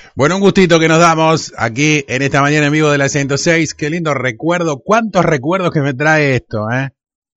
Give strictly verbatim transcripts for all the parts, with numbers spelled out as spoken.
Bueno, un gustito que nos damos aquí en esta mañana en vivo de la ciento seis. Qué lindo recuerdo, cuántos recuerdos que me trae esto, ¿eh?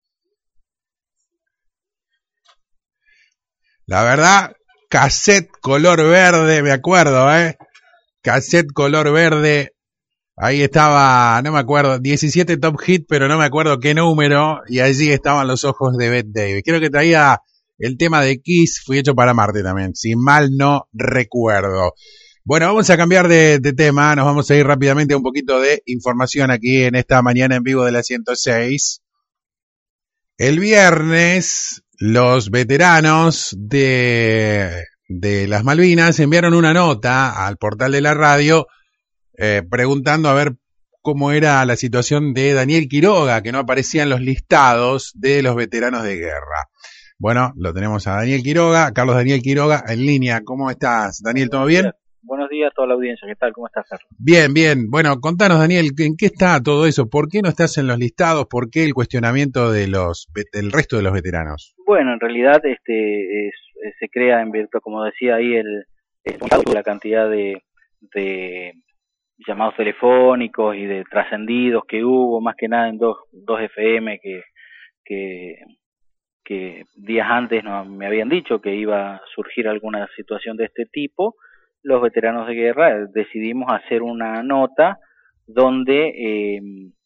La verdad, cassette color verde, me acuerdo, ¿eh? Cassette color verde. Ahí estaba, no me acuerdo, diecisiete Top Hit, pero no me acuerdo qué número. Y allí estaban los ojos de Bette Davis. Creo que traía el tema de Kiss, fui hecho para Marte también, si mal no recuerdo. Bueno, vamos a cambiar de, de tema, nos vamos a ir rápidamente a un poquito de información aquí en esta mañana en vivo de la ciento seis. El viernes, los veteranos de, de las Malvinas enviaron una nota al portal de la radio eh, preguntando a ver cómo era la situación de Daniel Quiroga, que no aparecía en los listados de los veteranos de guerra. Bueno, lo tenemos a Daniel Quiroga, Carlos Daniel Quiroga en línea. ¿Cómo estás, Daniel? ¿Todo bien? Buenos días a toda la audiencia. ¿Qué tal? ¿Cómo estás, Carlos? Bien, bien. Bueno, contanos, Daniel, ¿en qué está todo eso? ¿Por qué no estás en los listados? ¿Por qué el cuestionamiento de los del resto de los veteranos? Bueno, en realidad este es, es, se crea en virtud, como decía ahí, el, el la cantidad de, de llamados telefónicos y de trascendidos que hubo, más que nada en dos, dos F M que, que, que días antes no, me habían dicho que iba a surgir alguna situación de este tipo. Los veteranos de guerra decidimos hacer una nota donde eh,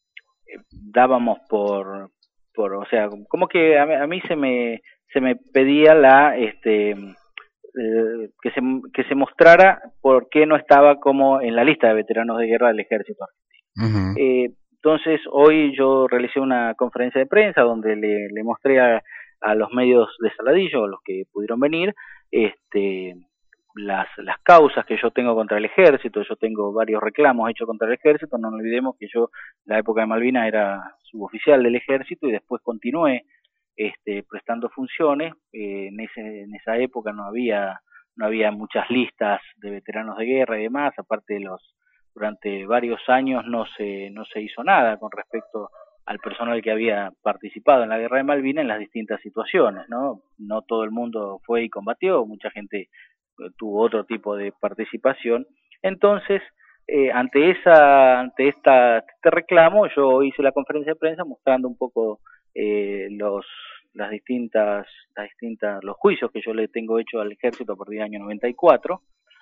dábamos por, por, o sea, como que a, a mí se me se me pedía la este eh, que se que se mostrara por qué no estaba como en la lista de veteranos de guerra del ejército argentino. Uh-huh. Eh, entonces hoy yo realicé una conferencia de prensa donde le, le mostré a, a los medios de Saladillo, a los que pudieron venir, este las las causas que yo tengo contra el ejército. Yo tengo varios reclamos hechos contra el ejército. No olvidemos que yo en la época de Malvinas era suboficial del ejército y después continué este prestando funciones. Eh, en ese en esa época no había no había muchas listas de veteranos de guerra y demás. Aparte de los durante varios años no se no se hizo nada con respecto al personal que había participado en la guerra de Malvinas en las distintas situaciones, no no todo el mundo fue y combatió. Mucha gente tuvo otro tipo de participación. Entonces, eh, ante esa, ante esta, este reclamo, yo hice la conferencia de prensa mostrando un poco eh, los, las distintas, las distintas, los juicios que yo le tengo hecho al ejército a partir del año noventa y cuatro,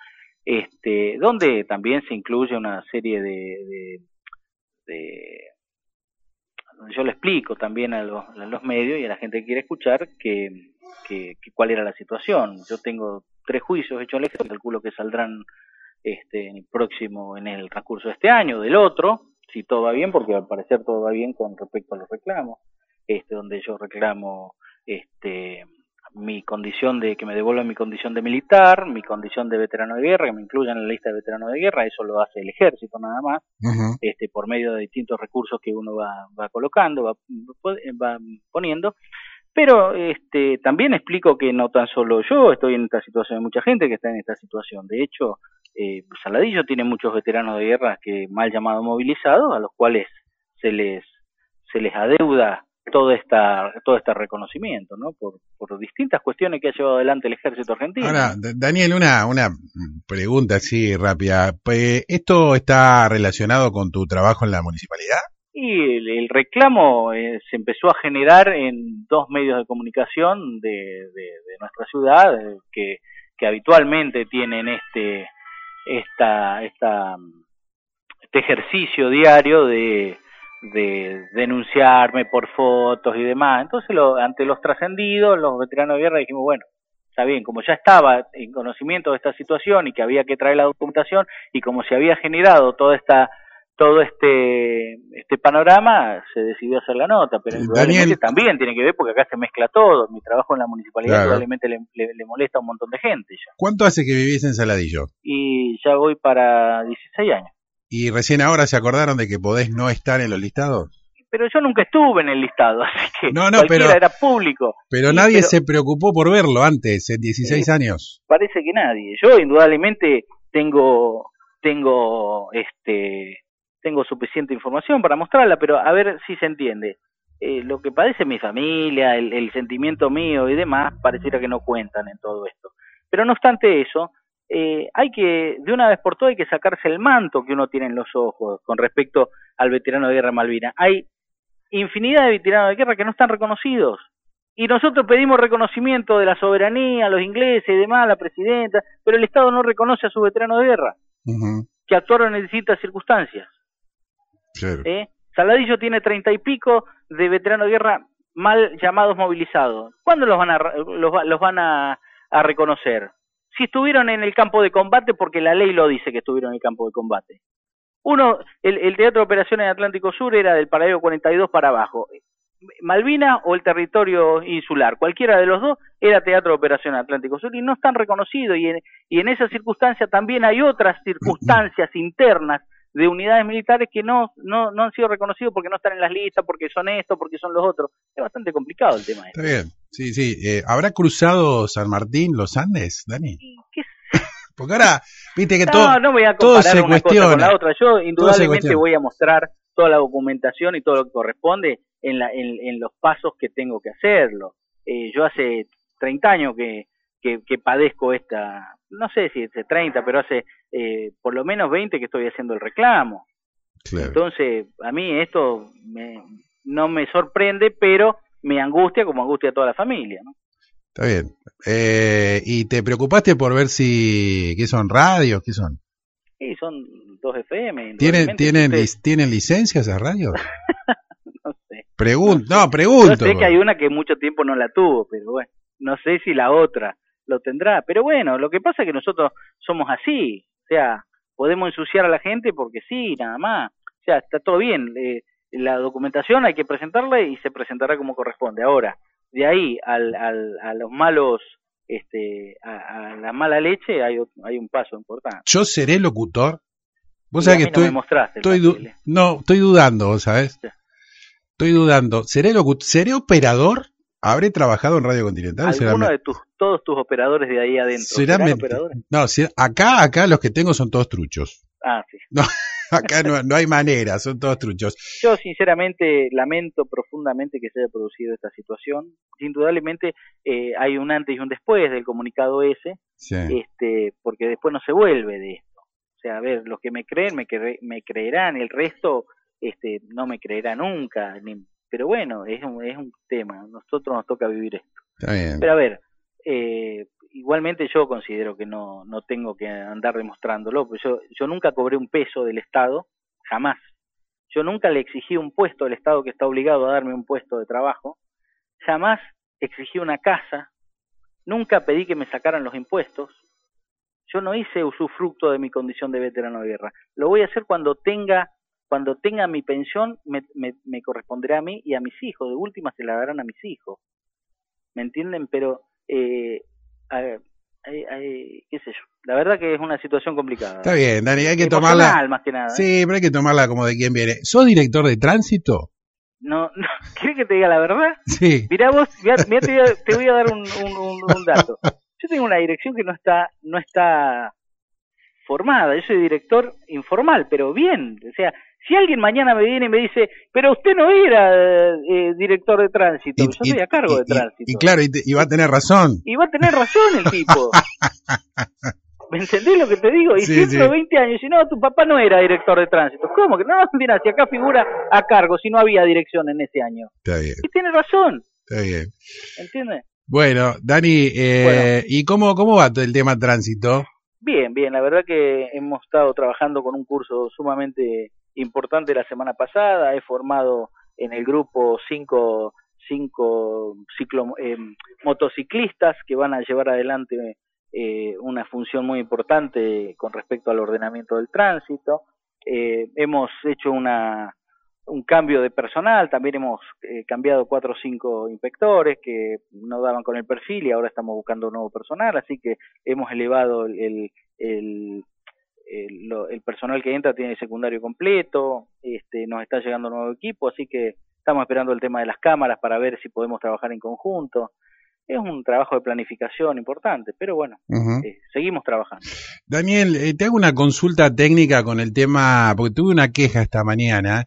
este, donde también se incluye una serie de, de, de yo le explico también a los, a los medios y a la gente que quiere escuchar que, que, que cuál era la situación. Yo tengo tres juicios hechos al ejército, calculo que saldrán este en el próximo, en el transcurso de este año, del otro, si todo va bien, porque al parecer todo va bien con respecto a los reclamos, este donde yo reclamo este mi condición de que me devuelvan mi condición de militar, mi condición de veterano de guerra, que me incluyan en la lista de veteranos de guerra. Eso lo hace el ejército nada más, uh-huh. este por medio de distintos recursos que uno va va colocando, va, va poniendo. Pero este también explico que no tan solo yo estoy en esta situación, hay mucha gente que está en esta situación. De hecho, eh, Saladillo tiene muchos veteranos de guerra que mal llamados movilizados, a los cuales se les se les adeuda todo esta todo este reconocimiento, ¿no? Por por distintas cuestiones que ha llevado adelante el ejército argentino. Ahora, Daniel, una una pregunta así rápida. ¿Esto está relacionado con tu trabajo en la municipalidad? Y el, el reclamo eh, se empezó a generar en dos medios de comunicación de, de, de nuestra ciudad eh, que, que habitualmente tienen este esta esta este ejercicio diario de, de denunciarme por fotos y demás. Entonces, lo, ante los trascendidos, los veteranos de guerra dijimos, bueno, está bien, como ya estaba en conocimiento de esta situación y que había que traer la documentación y como se había generado toda esta todo este este panorama, se decidió hacer la nota, pero Daniel, también tiene que ver porque acá se mezcla todo. Mi trabajo en la municipalidad claro. probablemente le, le, le molesta a un montón de gente ya. ¿Cuánto hace que vivís en Saladillo? Y ya voy para dieciséis años. ¿Y recién ahora se acordaron de que podés no estar en los listados? Pero yo nunca estuve en el listado, así que no, no, cualquiera pero, era público. Pero sí, nadie pero, se preocupó por verlo antes, en dieciséis eh, años. Parece que nadie. Yo indudablemente tengo tengo este tengo suficiente información para mostrarla, pero a ver si se entiende. Eh, lo que padece mi familia, el, el sentimiento mío y demás, pareciera que no cuentan en todo esto. Pero no obstante eso, eh, hay que, de una vez por todas, hay que sacarse el manto que uno tiene en los ojos con respecto al veterano de guerra de Malvinas. Hay infinidad de veteranos de guerra que no están reconocidos. Y nosotros pedimos reconocimiento de la soberanía, los ingleses y demás, la presidenta, pero el Estado no reconoce a sus veteranos de guerra, uh-huh. que actuaron en distintas circunstancias. Claro. ¿Eh? Saladillo tiene treinta y pico de veteranos de guerra mal llamados movilizados. ¿Cuándo los van a, los, los van a, a reconocer? Si estuvieron en el campo de combate, porque la ley lo dice que estuvieron en el campo de combate. Uno, el, el Teatro de Operaciones de Atlántico Sur era del paralelo cuarenta y dos para abajo. Malvinas o el territorio insular, cualquiera de los dos era Teatro de Operaciones Atlántico Sur y no están reconocidos, y en, y en esa circunstancia también hay otras circunstancias internas de unidades militares que no, no, no han sido reconocidos porque no están en las listas, porque son estos, porque son los otros. Es bastante complicado el tema. Está este. bien, sí, sí. Eh, ¿Habrá cruzado San Martín los Andes, Dani? ¿Qué? Porque ahora, viste que no, todo, no voy a todo comparar se una cuestiona. cosa con la otra. Yo indudablemente voy a mostrar toda la documentación y todo lo que corresponde en, la, en, en los pasos que tengo que hacerlo. Eh, yo hace treinta años que, que, que padezco esta, no sé si hace treinta, pero hace eh, por lo menos veinte que estoy haciendo el reclamo. Claro. Entonces, a mí esto me, no me sorprende, pero me angustia como angustia a toda la familia, ¿no? Está bien. Eh, ¿Y te preocupaste por ver si, qué son, radios, qué son? Sí, son dos F M. ¿Tienen, ¿tienen, ustedes... ¿tienen licencias esas radios? No sé. Pregunto, no, no, sé. no, pregunto. Yo sé que hay una que mucho tiempo no la tuvo, pero bueno, no sé si la otra lo tendrá. Pero bueno, lo que pasa es que nosotros somos así, o sea, podemos ensuciar a la gente porque sí, nada más. O sea, está todo bien. Eh, la documentación hay que presentarla y se presentará como corresponde. Ahora, de ahí al, al, a los malos, este, a, a la mala leche hay, hay un paso importante. Yo seré locutor. Vos y sabés que estoy, no me mostraste estoy du no, estoy dudando, ¿sabes? Sí. Estoy dudando. ¿Seré locutor? ¿Seré operador? ¿Habré trabajado en Radio Continental? ¿Alguno de tus, todos tus operadores de ahí adentro? ¿Serán operadores? No, si, acá, acá los que tengo son todos truchos. Ah, sí. No, acá no, no hay manera, son todos truchos. Yo sinceramente lamento profundamente que se haya producido esta situación. Indudablemente eh, hay un antes y un después del comunicado ese, sí. este, porque después no se vuelve de esto. O sea, a ver, los que me creen, me, cre me creerán, el resto este, no me creerá nunca. Ni, pero bueno, es un, es un tema, nosotros nos toca vivir esto. Está bien. Pero a ver, eh, igualmente yo considero que no, no tengo que andar demostrándolo, porque yo, yo nunca cobré un peso del Estado, jamás. Yo nunca le exigí un puesto al Estado que está obligado a darme un puesto de trabajo, jamás exigí una casa, nunca pedí que me sacaran los impuestos. Yo no hice usufructo de mi condición de veterano de guerra. Lo voy a hacer cuando tenga, cuando tenga mi pensión, me, me, me corresponderá a mí y a mis hijos. De última se la darán a mis hijos. ¿Me entienden? Pero, eh, a ver, eh, eh, qué sé yo. La verdad que es una situación complicada. Está bien, Dani, hay que tomarla. Más que nada, ¿eh? Sí, pero hay que tomarla como de quien viene. ¿Sos director de tránsito? No, no. ¿Querés que te diga la verdad? Sí. Mirá vos, mirá, mirá, te, voy a, te voy a dar un, un, un, un dato. Yo tengo una dirección que no está, no está formada. Yo soy director informal, pero bien. O sea, si alguien mañana me viene y me dice, pero usted no era eh, director de tránsito, y, yo estoy a cargo y, de tránsito. Y, y claro, y, te, y va a tener razón. Y va a tener razón el tipo. ¿Me entendés lo que te digo? Y sí, ciento veinte sí. años, si no, tu papá no era director de tránsito. ¿Cómo que no? Mira, si acá figura a cargo, si no había dirección en ese año. Está bien. Y tiene razón. Está bien. ¿Entiendes? Bueno, Dani, eh, bueno. ¿y cómo, cómo va todo el tema tránsito? Bien, bien. La verdad que hemos estado trabajando con un curso sumamente importante la semana pasada. He formado en el grupo cinco, cinco ciclo, eh, motociclistas que van a llevar adelante eh, una función muy importante con respecto al ordenamiento del tránsito. Eh, hemos hecho una un cambio de personal, también hemos eh, cambiado cuatro o cinco inspectores que no daban con el perfil y ahora estamos buscando nuevo personal, así que hemos elevado el, el, el, el, lo, el personal que entra tiene el secundario completo, este, nos está llegando nuevo equipo, así que estamos esperando el tema de las cámaras para ver si podemos trabajar en conjunto. Es un trabajo de planificación importante, pero bueno, uh-huh. eh, seguimos trabajando. Daniel, eh, te hago una consulta técnica con el tema, porque tuve una queja esta mañana.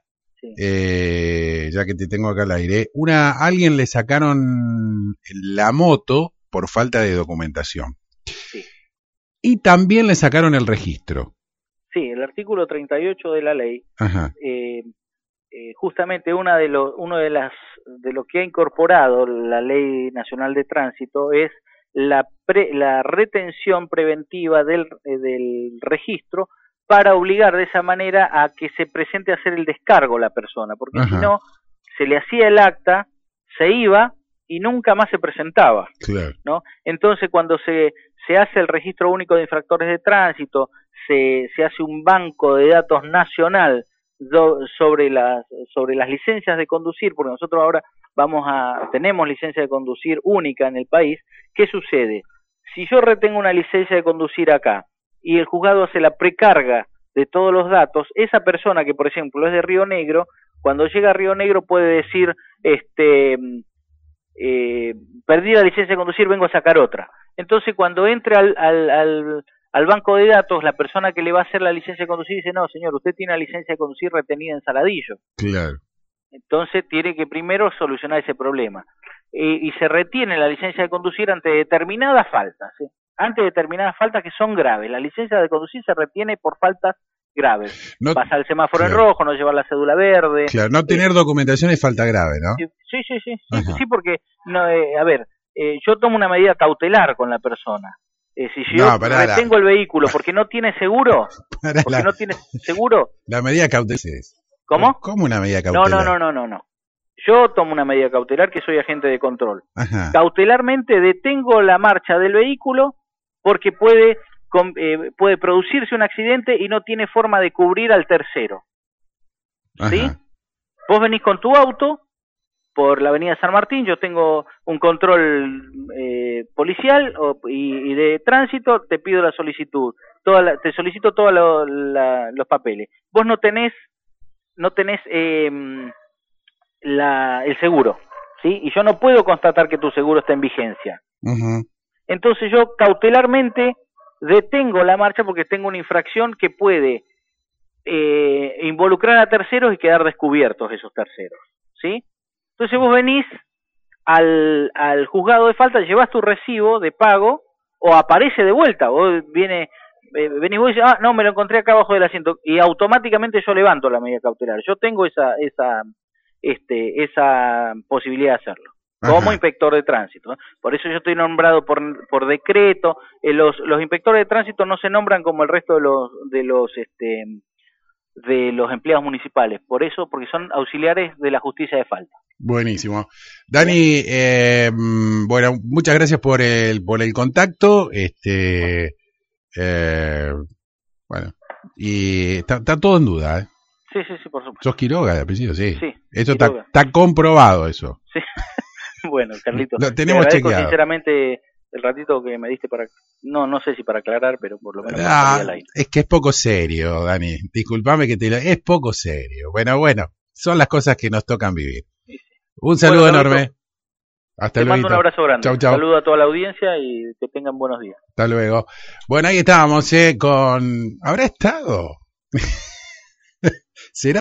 Eh, ya que te tengo acá al aire, una alguien le sacaron la moto por falta de documentación. Sí. y también le sacaron el registro. Sí, el artículo treinta y ocho de la ley, Ajá. Eh, eh, justamente una de los, uno de las de lo que ha incorporado la Ley Nacional de Tránsito es la pre, la retención preventiva del, eh, del registro para obligar de esa manera a que se presente a hacer el descargo la persona, porque Ajá. si no, se le hacía el acta, se iba y nunca más se presentaba, claro. ¿no? Entonces, cuando se, se hace el registro único de infractores de tránsito, se, se hace un banco de datos nacional do, sobre las sobre las licencias de conducir, porque nosotros ahora vamos a tenemos licencia de conducir única en el país. ¿Qué sucede? Si yo retengo una licencia de conducir acá y el juzgado hace la precarga de todos los datos, esa persona que, por ejemplo, es de Río Negro, cuando llega a Río Negro puede decir, este, eh, perdí la licencia de conducir, vengo a sacar otra. Entonces, cuando entre al, al, al, al banco de datos, la persona que le va a hacer la licencia de conducir dice, no, señor, usted tiene la licencia de conducir retenida en Saladillo. Claro. Entonces, tiene que primero solucionar ese problema. Eh, y se retiene la licencia de conducir ante determinadas faltas, ¿sí? Ante determinadas faltas que son graves. La licencia de conducir se retiene por faltas graves. No, pasar el semáforo claro. en rojo, no llevar la cédula verde. Claro, no tener eh, documentación es falta grave, ¿no? Sí, sí, sí, sí, sí porque, no, eh, a ver, eh, yo tomo una medida cautelar con la persona. Eh, si yo no, retengo la... el vehículo porque no tiene seguro, para porque la... no tiene seguro. La medida cautelar es... ¿Cómo? ¿Cómo una medida cautelar? No, no, no, no, no, no. Yo tomo una medida cautelar que soy agente de control. Ajá. Cautelarmente detengo la marcha del vehículo porque puede eh, puede producirse un accidente y no tiene forma de cubrir al tercero. ¿Sí? Ajá. Vos venís con tu auto por la avenida San Martín, yo tengo un control eh, policial o, y, y de tránsito, te pido la solicitud, toda la, te solicito todos lo, la, los papeles. Vos no tenés no tenés eh, la, el seguro, ¿sí? Y yo no puedo constatar que tu seguro está en vigencia. Uh-huh. Entonces yo cautelarmente detengo la marcha porque tengo una infracción que puede eh, involucrar a terceros y quedar descubiertos esos terceros, ¿sí? Entonces vos venís al, al juzgado de falta, llevas tu recibo de pago o aparece de vuelta, vos viene... Eh, venís vos y dices, ah, no, me lo encontré acá abajo del asiento, y automáticamente yo levanto la medida cautelar. Yo tengo esa esa este esa posibilidad de hacerlo, como Ajá. inspector de tránsito, ¿eh? Por eso yo estoy nombrado por por decreto. Eh, los los inspectores de tránsito no se nombran como el resto de los de los este de los empleados municipales, por eso, porque son auxiliares de la justicia de falta. Buenísimo. Dani, eh, bueno, muchas gracias por el por el contacto. Este Eh, bueno, y está, está todo en duda, ¿eh? Sí, sí, sí, por supuesto. ¿Sos Quiroga de apellido? Sí. Sí. Eso está, está comprobado, eso. Sí. Bueno, Carlito. Lo tenemos te chequeado. Sinceramente, el ratito que me diste para... No, no sé si para aclarar, pero por lo menos... Ah, es que es poco serio, Dani. Disculpame que te lo... Es poco serio. Bueno, bueno, son las cosas que nos tocan vivir. Sí, sí. Un saludo bueno, enorme. Hasta luego. Te mando un abrazo grande. Chau, chau. Saludo a toda la audiencia y que tengan buenos días. Hasta luego. Bueno, ahí estábamos, ¿eh? Con... ¿Habrá estado? ¿Será?